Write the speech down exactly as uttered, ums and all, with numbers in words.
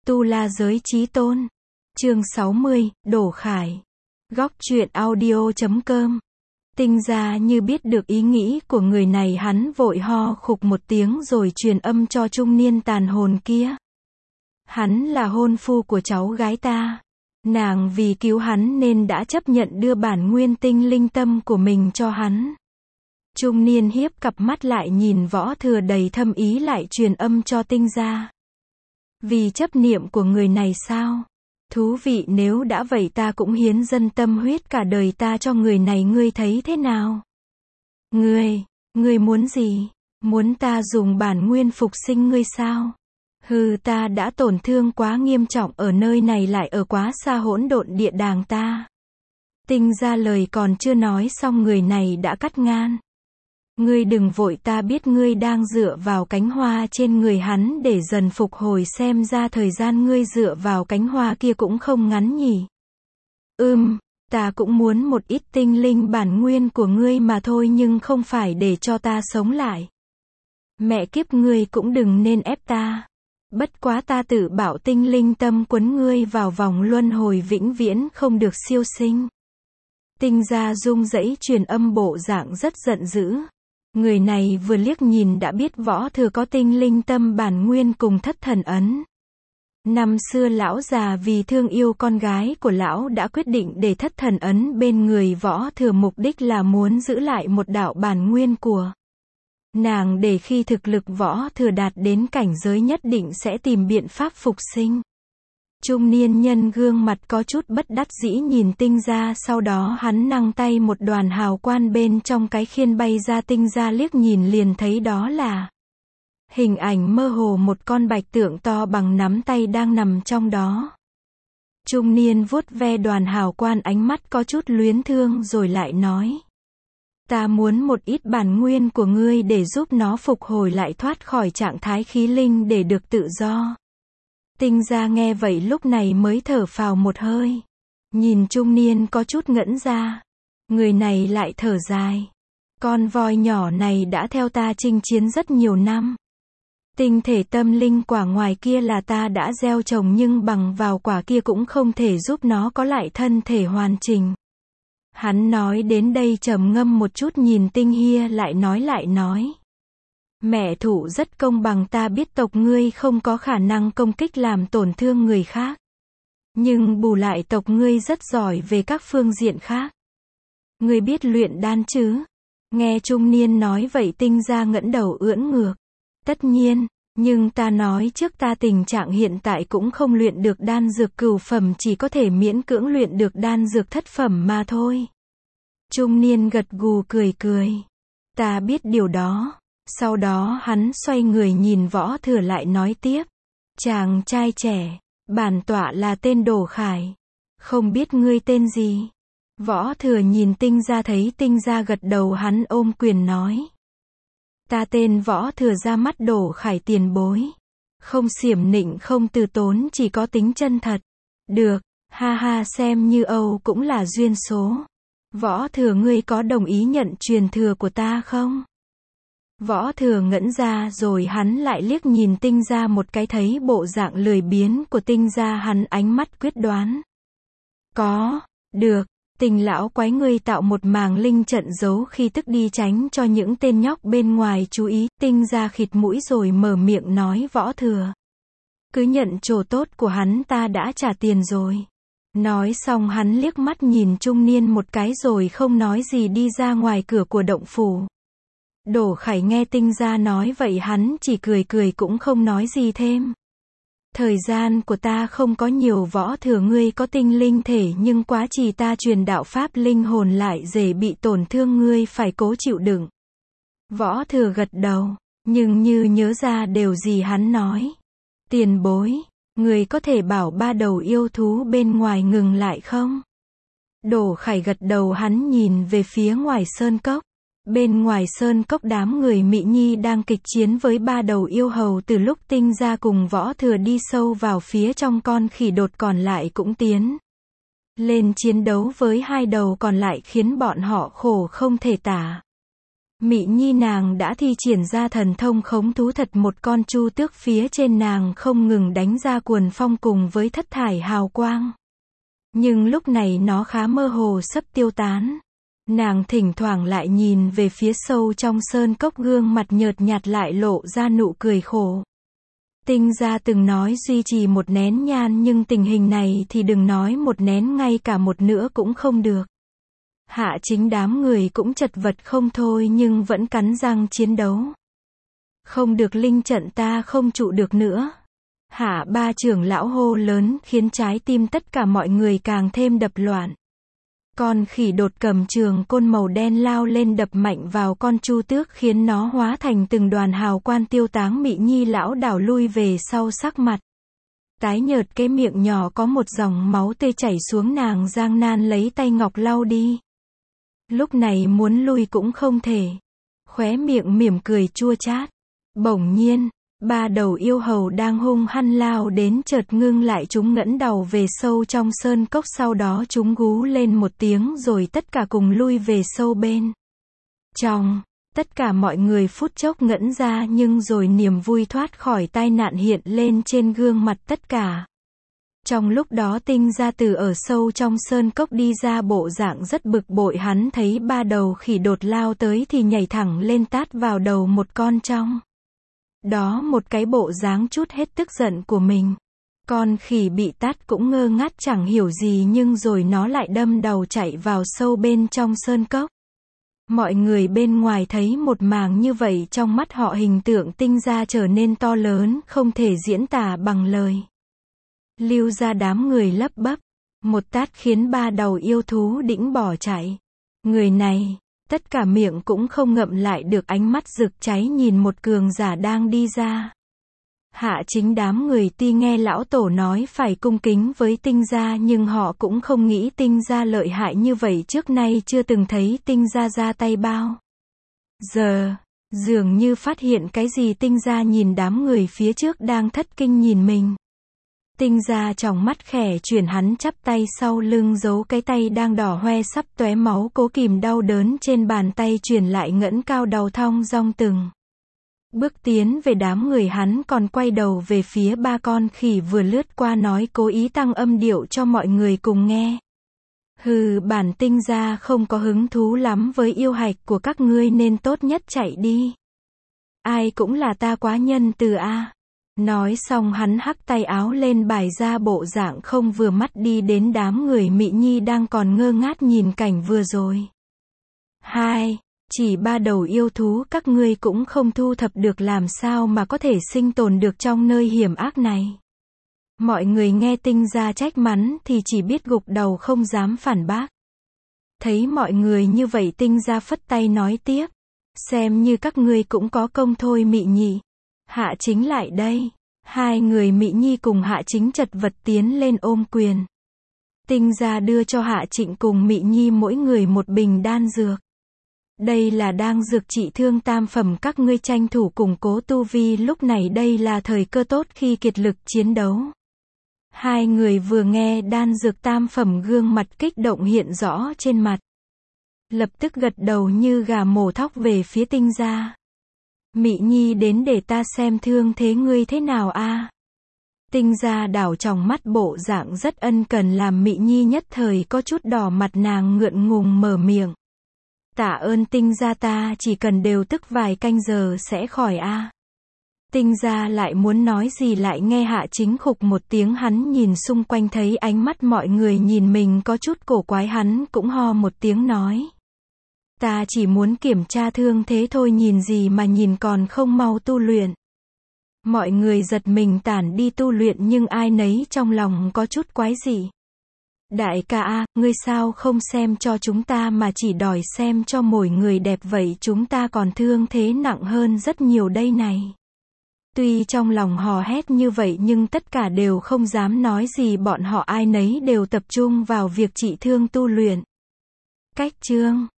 Tu La Giới Chí Tôn. Chương sáu mươi, Đổ Khải. Góc truyện audio chấm com. Tinh Gia như biết được ý nghĩ của người này, hắn vội ho khục một tiếng rồi truyền âm cho trung niên tàn hồn kia. Hắn là hôn phu của cháu gái ta. Nàng vì cứu hắn nên đã chấp nhận đưa bản nguyên tinh linh tâm của mình cho hắn. Trung niên hiếp cặp mắt lại nhìn Võ Thừa đầy thâm ý, lại truyền âm cho Tinh Gia. Vì chấp niệm của người này sao? Thú vị, nếu đã vậy ta cũng hiến dâng tâm huyết cả đời ta cho người này, ngươi thấy thế nào? Ngươi, ngươi muốn gì? Muốn ta dùng bản nguyên phục sinh ngươi sao? Hừ, ta đã tổn thương quá nghiêm trọng ở nơi này, lại ở quá xa hỗn độn địa đàng ta. Tinh Gia lời còn chưa nói xong, người này đã cắt ngang. Ngươi đừng vội, ta biết ngươi đang dựa vào cánh hoa trên người hắn để dần phục hồi, xem ra thời gian ngươi dựa vào cánh hoa kia cũng không ngắn nhỉ. Ừm, ta cũng muốn một ít tinh linh bản nguyên của ngươi mà thôi, nhưng không phải để cho ta sống lại. Mẹ kiếp, ngươi cũng đừng nên ép ta. Bất quá ta tự bảo tinh linh tâm quấn ngươi vào vòng luân hồi vĩnh viễn không được siêu sinh. Tinh Gia rung rẩy truyền âm, bộ dạng rất giận dữ. Người này vừa liếc nhìn đã biết Võ Thừa có tinh linh tâm bản nguyên cùng thất thần ấn. Năm xưa lão già vì thương yêu con gái của lão đã quyết định để thất thần ấn bên người Võ Thừa, mục đích là muốn giữ lại một đạo bản nguyên của nàng, để khi thực lực Võ Thừa đạt đến cảnh giới nhất định sẽ tìm biện pháp phục sinh. Trung niên nhân gương mặt có chút bất đắc dĩ nhìn Tinh Gia, sau đó hắn nâng tay một đoàn hào quang bên trong cái khiên bay ra. Tinh Gia liếc nhìn liền thấy đó là hình ảnh mơ hồ một con bạch tượng to bằng nắm tay đang nằm trong đó. Trung niên vuốt ve đoàn hào quang, ánh mắt có chút luyến thương rồi lại nói. Ta muốn một ít bản nguyên của ngươi để giúp nó phục hồi lại, thoát khỏi trạng thái khí linh để được tự do. Tinh Gia nghe vậy lúc này mới thở phào một hơi. Nhìn trung niên có chút ngẩn ra. Người này lại thở dài. Con voi nhỏ này đã theo ta chinh chiến rất nhiều năm. Tinh thể tâm linh quả ngoài kia là ta đã gieo trồng, nhưng bằng vào quả kia cũng không thể giúp nó có lại thân thể hoàn chỉnh. Hắn nói đến đây trầm ngâm một chút, nhìn Tinh Hia lại nói lại nói. Mẹ thụ rất công bằng, ta biết tộc ngươi không có khả năng công kích làm tổn thương người khác. Nhưng bù lại tộc ngươi rất giỏi về các phương diện khác. Ngươi biết luyện đan chứ? Nghe trung niên nói vậy, Tinh Gia ngẩng đầu ưỡn ngược. Tất nhiên, nhưng ta nói trước, ta tình trạng hiện tại cũng không luyện được đan dược cửu phẩm, chỉ có thể miễn cưỡng luyện được đan dược thất phẩm mà thôi. Trung niên gật gù cười cười. Ta biết điều đó. Sau đó hắn xoay người nhìn Võ Thừa lại nói tiếp. Chàng trai trẻ, bản tọa là tên Đổ Khải. Không biết ngươi tên gì? Võ Thừa nhìn Tinh Gia, thấy Tinh Gia gật đầu, hắn ôm quyền nói. Ta tên Võ Thừa, ra mắt Đổ Khải tiền bối. Không xiểm nịnh không từ tốn, chỉ có tính chân thật. Được, ha ha, xem như Âu cũng là duyên số. Võ Thừa, ngươi có đồng ý nhận truyền thừa của ta không? Võ Thừa ngẩn ra rồi hắn lại liếc nhìn Tinh Gia một cái, thấy bộ dạng lười biếng của Tinh Gia, hắn ánh mắt quyết đoán. Có, được, Tinh lão quái, ngươi tạo một màng linh trận giấu khi tức đi, tránh cho những tên nhóc bên ngoài chú ý. Tinh Gia khịt mũi rồi mở miệng nói. Võ Thừa, cứ nhận chỗ tốt của hắn, ta đã trả tiền rồi. Nói xong hắn liếc mắt nhìn trung niên một cái rồi không nói gì đi ra ngoài cửa của động phủ. Đổ Khải nghe Tinh Gia nói vậy hắn chỉ cười cười cũng không nói gì thêm. Thời gian của ta không có nhiều. Võ Thừa, ngươi có tinh linh thể, nhưng quá trì ta truyền đạo pháp linh hồn lại dễ bị tổn thương, ngươi phải cố chịu đựng. Võ Thừa gật đầu, nhưng như nhớ ra điều gì hắn nói. Tiền bối, ngươi có thể bảo ba đầu yêu thú bên ngoài ngừng lại không? Đổ Khải gật đầu, hắn nhìn về phía ngoài sơn cốc. Bên ngoài sơn cốc đám người Mỹ Nhi đang kịch chiến với ba đầu yêu hầu. Từ lúc Tinh Gia cùng Võ Thừa đi sâu vào phía trong, con khỉ đột còn lại cũng tiến lên chiến đấu với hai đầu còn lại, khiến bọn họ khổ không thể tả. Mị Nhi nàng đã thi triển ra thần thông khống thú thật, một con chu tước phía trên nàng không ngừng đánh ra cuồn phong cùng với thất thải hào quang. Nhưng lúc này nó khá mơ hồ sắp tiêu tán. Nàng thỉnh thoảng lại nhìn về phía sâu trong sơn cốc, gương mặt nhợt nhạt lại lộ ra nụ cười khổ. Tinh gia từng nói duy trì một nén nhang, nhưng tình hình này thì đừng nói một nén, ngay cả một nữa cũng không được. Hạ Chính đám người cũng chật vật không thôi nhưng vẫn cắn răng chiến đấu. Không được, linh trận ta không trụ được nữa. Hạ ba trưởng lão hô lớn khiến trái tim tất cả mọi người càng thêm đập loạn. Con khỉ đột cầm trường côn màu đen lao lên đập mạnh vào con chu tước khiến nó hóa thành từng đoàn hào quang tiêu tán. Mị Nhi lão đảo lui về sau, sắc mặt tái nhợt, cái miệng nhỏ có một dòng máu tươi chảy xuống, nàng gian nan lấy tay ngọc lau đi. Lúc này muốn lui cũng không thể. Khóe miệng mỉm cười chua chát. Bỗng nhiên, ba đầu yêu hầu đang hung hăng lao đến chợt ngưng lại, chúng ngẩng đầu về sâu trong sơn cốc, sau đó chúng gú lên một tiếng rồi tất cả cùng lui về sâu bên trong. Tất cả mọi người phút chốc ngẩn ra, nhưng rồi niềm vui thoát khỏi tai nạn hiện lên trên gương mặt tất cả. Trong lúc đó Tinh gia từ ở sâu trong sơn cốc đi ra, bộ dạng rất bực bội. Hắn thấy ba đầu khỉ đột lao tới thì nhảy thẳng lên tát vào đầu một con trong đó, một cái bộ dáng chút hết tức giận của mình. Con khỉ bị tát cũng ngơ ngác chẳng hiểu gì, nhưng rồi nó lại đâm đầu chạy vào sâu bên trong sơn cốc. Mọi người bên ngoài thấy một màn như vậy, trong mắt họ hình tượng Tinh gia trở nên to lớn, không thể diễn tả bằng lời. Lưu gia đám người lắp bắp, một tát khiến ba đầu yêu thú đĩnh bỏ chạy. Người này, tất cả miệng cũng không ngậm lại được, ánh mắt rực cháy nhìn một cường giả đang đi ra. Hạ Chính đám người tuy nghe lão tổ nói phải cung kính với Tinh gia, nhưng họ cũng không nghĩ Tinh gia lợi hại như vậy, trước nay chưa từng thấy Tinh gia ra tay bao giờ. Dường như phát hiện cái gì, Tinh gia nhìn đám người phía trước đang thất kinh nhìn mình. Tinh gia trong mắt khẽ chuyển, hắn chắp tay sau lưng giấu cái tay đang đỏ hoe sắp tóe máu, cố kìm đau đớn trên bàn tay, chuyển lại ngẩng cao đầu thong dong từng bước tiến về đám người. Hắn còn quay đầu về phía ba con khỉ vừa lướt qua, nói cố ý tăng âm điệu cho mọi người cùng nghe. Hừ, bản Tinh gia không có hứng thú lắm với yêu hạch của các ngươi nên tốt nhất chạy đi. Ai cũng là ta quá nhân từ a. À. Nói xong hắn hắc tay áo lên, bày ra bộ dạng không vừa mắt đi đến đám người Mị Nhi đang còn ngơ ngác nhìn cảnh vừa rồi. Hai, chỉ ba đầu yêu thú các ngươi cũng không thu thập được, làm sao mà có thể sinh tồn được trong nơi hiểm ác này. Mọi người nghe Tinh gia trách mắng thì chỉ biết gục đầu không dám phản bác. Thấy mọi người như vậy, Tinh gia phất tay nói tiếp. Xem như các ngươi cũng có công thôi. Mị Nhi, Hạ Chính lại đây. Hai người Mị Nhi cùng Hạ Chính chật vật tiến lên ôm quyền. Tinh gia đưa cho Hạ Trịnh cùng Mị Nhi mỗi người một bình đan dược. Đây là đan dược trị thương tam phẩm, các ngươi tranh thủ củng cố tu vi, lúc này đây là thời cơ tốt khi kiệt lực chiến đấu. Hai người vừa nghe đan dược tam phẩm, gương mặt kích động hiện rõ trên mặt. Lập tức gật đầu như gà mổ thóc về phía Tinh gia. Mị Nhi, đến để ta xem thương thế ngươi thế nào a. À? Tinh gia đảo tròng mắt, bộ dạng rất ân cần, làm Mị Nhi nhất thời có chút đỏ mặt, nàng ngượng ngùng mở miệng. Tạ ơn Tinh gia, ta chỉ cần đều tức vài canh giờ sẽ khỏi a. À? Tinh gia lại muốn nói gì, lại nghe Hạ Chính khục một tiếng, hắn nhìn xung quanh thấy ánh mắt mọi người nhìn mình có chút cổ quái, hắn cũng ho một tiếng nói. Ta chỉ muốn kiểm tra thương thế thôi, nhìn gì mà nhìn, còn không mau tu luyện. Mọi người giật mình tản đi tu luyện, nhưng ai nấy trong lòng có chút quái dị. Đại ca a, ngươi sao không xem cho chúng ta mà chỉ đòi xem cho mỗi người đẹp vậy, chúng ta còn thương thế nặng hơn rất nhiều đây này. Tuy trong lòng hò hét như vậy nhưng tất cả đều không dám nói gì, bọn họ ai nấy đều tập trung vào việc trị thương tu luyện. Cách chương